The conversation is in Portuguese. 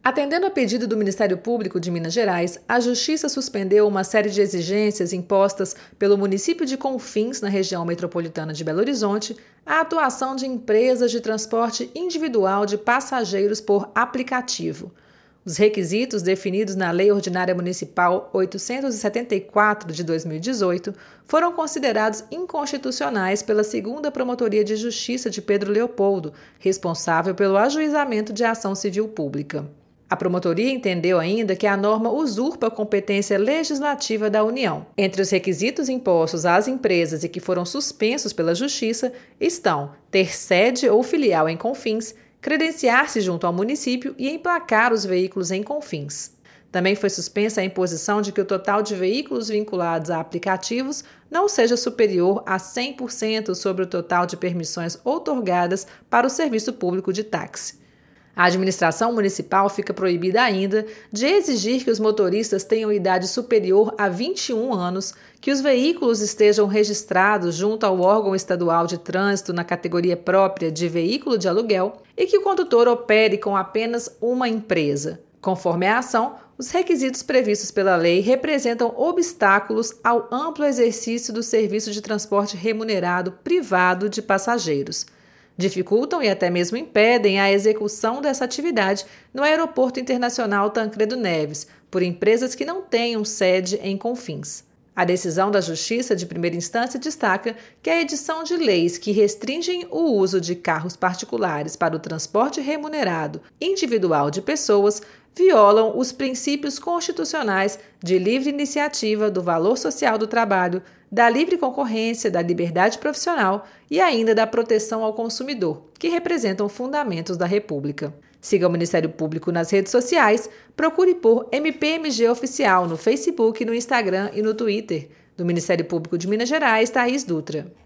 Atendendo a pedido do Ministério Público de Minas Gerais, a Justiça suspendeu uma série de exigências impostas pelo município de Confins, na região metropolitana de Belo Horizonte, à atuação de empresas de transporte individual de passageiros por aplicativo. Os requisitos definidos na Lei Ordinária Municipal 874 de 2018 foram considerados inconstitucionais pela 2ª Promotoria de Justiça de Pedro Leopoldo, responsável pelo ajuizamento de ação civil pública. A promotoria entendeu ainda que a norma usurpa a competência legislativa da União. Entre os requisitos impostos às empresas e que foram suspensos pela Justiça estão ter sede ou filial em Confins, credenciar-se junto ao município e emplacar os veículos em Confins. Também foi suspensa a imposição de que o total de veículos vinculados a aplicativos não seja superior a 100% sobre o total de permissões outorgadas para o serviço público de táxi. A administração municipal fica proibida ainda de exigir que os motoristas tenham idade superior a 21 anos, que os veículos estejam registrados junto ao órgão estadual de trânsito na categoria própria de veículo de aluguel e que o condutor opere com apenas uma empresa. Conforme a ação, os requisitos previstos pela lei representam obstáculos ao amplo exercício do serviço de transporte remunerado privado de passageiros. Dificultam e até mesmo impedem a execução dessa atividade no Aeroporto Internacional Tancredo Neves, por empresas que não tenham sede em Confins. A decisão da Justiça de primeira instância destaca que a edição de leis que restringem o uso de carros particulares para o transporte remunerado individual de pessoas violam os princípios constitucionais de livre iniciativa, do valor social do trabalho, da livre concorrência, da liberdade profissional e ainda da proteção ao consumidor, que representam fundamentos da República. Siga o Ministério Público nas redes sociais, procure por MPMG Oficial no Facebook, no Instagram e no Twitter. Do Ministério Público de Minas Gerais, Thaís Dutra.